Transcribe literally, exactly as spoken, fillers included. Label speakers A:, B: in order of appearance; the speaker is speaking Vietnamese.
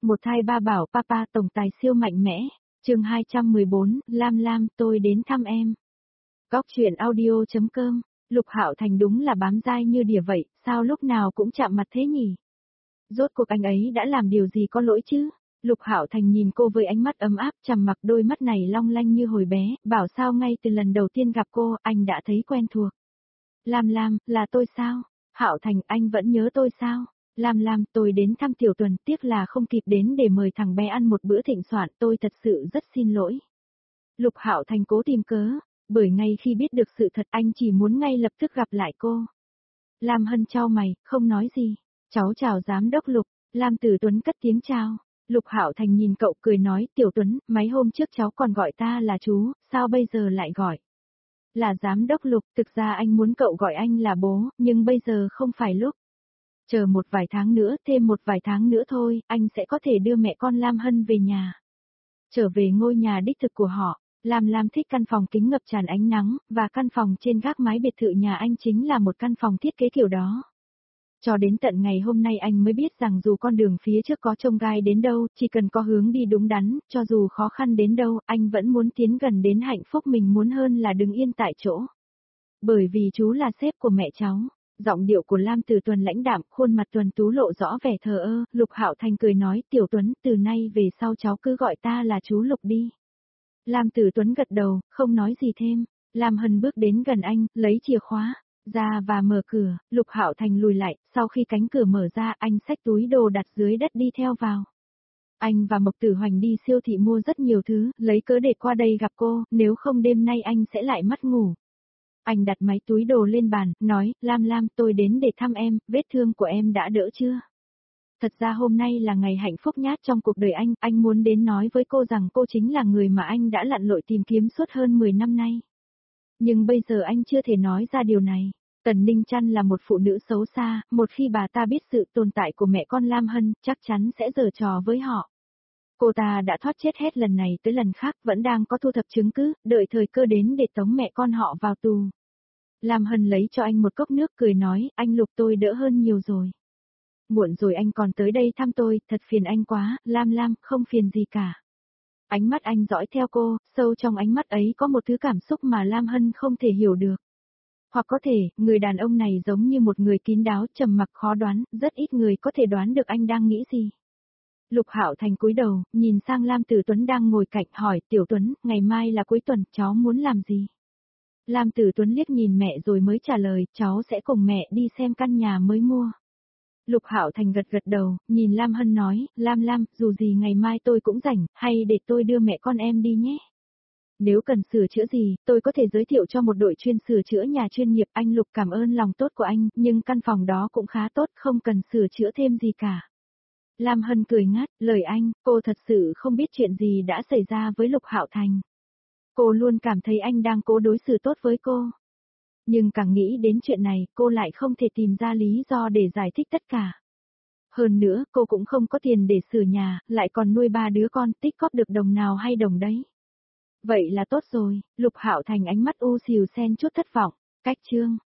A: Một thai ba bảo papa tổng tài siêu mạnh mẽ. Chương hai trăm mười bốn, Lam Lam, tôi đến thăm em. Góc truyện audio.com. Lục Hạo Thành đúng là bám dai như đỉa vậy, sao lúc nào cũng chạm mặt thế nhỉ? Rốt cuộc anh ấy đã làm điều gì có lỗi chứ? Lục Hạo Thành nhìn cô với ánh mắt ấm áp, trầm mặc, đôi mắt này long lanh như hồi bé, bảo sao ngay từ lần đầu tiên gặp cô, anh đã thấy quen thuộc. Lam Lam, là tôi sao? Hạo Thành, anh vẫn nhớ tôi sao? Lam Lam, tôi đến thăm Tiểu Tuần, tiếc là không kịp đến để mời thằng bé ăn một bữa thịnh soạn, tôi thật sự rất xin lỗi. Lục Hạo Thành cố tìm cớ, bởi ngay khi biết được sự thật anh chỉ muốn ngay lập tức gặp lại cô. Lam Hân chau mày, không nói gì. Cháu chào giám đốc Lục. Lam Tử Tuấn cất tiếng chào. Lục Hạo Thành nhìn cậu cười nói, Tiểu Tuấn, mấy hôm trước cháu còn gọi ta là chú, sao bây giờ lại gọi là giám đốc Lục? Thực ra anh muốn cậu gọi anh là bố, nhưng bây giờ không phải lúc. Chờ một vài tháng nữa, thêm một vài tháng nữa thôi, anh sẽ có thể đưa mẹ con Lam Hân về nhà. Trở về ngôi nhà đích thực của họ. Lam Lam thích căn phòng kính ngập tràn ánh nắng, và căn phòng trên gác mái biệt thự nhà anh chính là một căn phòng thiết kế kiểu đó. Cho đến tận ngày hôm nay anh mới biết rằng dù con đường phía trước có chông gai đến đâu, chỉ cần có hướng đi đúng đắn, cho dù khó khăn đến đâu, anh vẫn muốn tiến gần đến hạnh phúc mình muốn hơn là đứng yên tại chỗ. Bởi vì chú là sếp của mẹ cháu. Giọng điệu của Lam Tử Tuần lãnh đạm, khuôn mặt Tuần Tú lộ rõ vẻ thờ ơ, Lục Hạo Thành cười nói, Tiểu Tuấn, từ nay về sau cháu cứ gọi ta là chú Lục đi. Lam Tử Tuấn gật đầu, không nói gì thêm. Lam Hân bước đến gần anh, lấy chìa khóa ra và mở cửa. Lục Hạo Thành lùi lại, sau khi cánh cửa mở ra, anh xách túi đồ đặt dưới đất đi theo vào. Anh và Mộc Tử Hoành đi siêu thị mua rất nhiều thứ, lấy cớ để qua đây gặp cô, nếu không đêm nay anh sẽ lại mất ngủ. Anh đặt máy túi đồ lên bàn, nói, Lam Lam, tôi đến để thăm em, vết thương của em đã đỡ chưa? Thật ra hôm nay là ngày hạnh phúc nhất trong cuộc đời anh, anh muốn đến nói với cô rằng cô chính là người mà anh đã lặn lội tìm kiếm suốt hơn mười năm nay. Nhưng bây giờ anh chưa thể nói ra điều này. Tần Ninh Trăn là một phụ nữ xấu xa, một khi bà ta biết sự tồn tại của mẹ con Lam Hân, chắc chắn sẽ giở trò với họ. Cô ta đã thoát chết hết lần này tới lần khác, vẫn đang có thu thập chứng cứ, đợi thời cơ đến để tống mẹ con họ vào tù. Lam Hân lấy cho anh một cốc nước cười nói, anh Lục, tôi đỡ hơn nhiều rồi. Muộn rồi anh còn tới đây thăm tôi, thật phiền anh quá. Lam Lam, không phiền gì cả. Ánh mắt anh dõi theo cô, sâu trong ánh mắt ấy có một thứ cảm xúc mà Lam Hân không thể hiểu được. Hoặc có thể, người đàn ông này giống như một người kín đáo, trầm mặc khó đoán, rất ít người có thể đoán được anh đang nghĩ gì. Lục Hạo Thành cúi đầu, nhìn sang Lam Tử Tuấn đang ngồi cạnh, hỏi, Tiểu Tuấn, ngày mai là cuối tuần, cháu muốn làm gì? Lam Tử Tuấn liếc nhìn mẹ rồi mới trả lời, cháu sẽ cùng mẹ đi xem căn nhà mới mua. Lục Hạo Thành gật gật đầu, nhìn Lam Hân nói, Lam Lam, dù gì ngày mai tôi cũng rảnh, hay để tôi đưa mẹ con em đi nhé. Nếu cần sửa chữa gì, tôi có thể giới thiệu cho một đội chuyên sửa chữa nhà chuyên nghiệp. Anh Lục cảm ơn lòng tốt của anh, nhưng căn phòng đó cũng khá tốt, không cần sửa chữa thêm gì cả. Lam Hân cười ngắt, lời anh, cô thật sự không biết chuyện gì đã xảy ra với Lục Hạo Thành. Cô luôn cảm thấy anh đang cố đối xử tốt với cô. Nhưng càng nghĩ đến chuyện này, cô lại không thể tìm ra lý do để giải thích tất cả. Hơn nữa, cô cũng không có tiền để sửa nhà, lại còn nuôi ba đứa con, tích góp được đồng nào hay đồng đấy. Vậy là tốt rồi. Lục Hạo Thành ánh mắt u xìu xen chút thất vọng. Cách chương.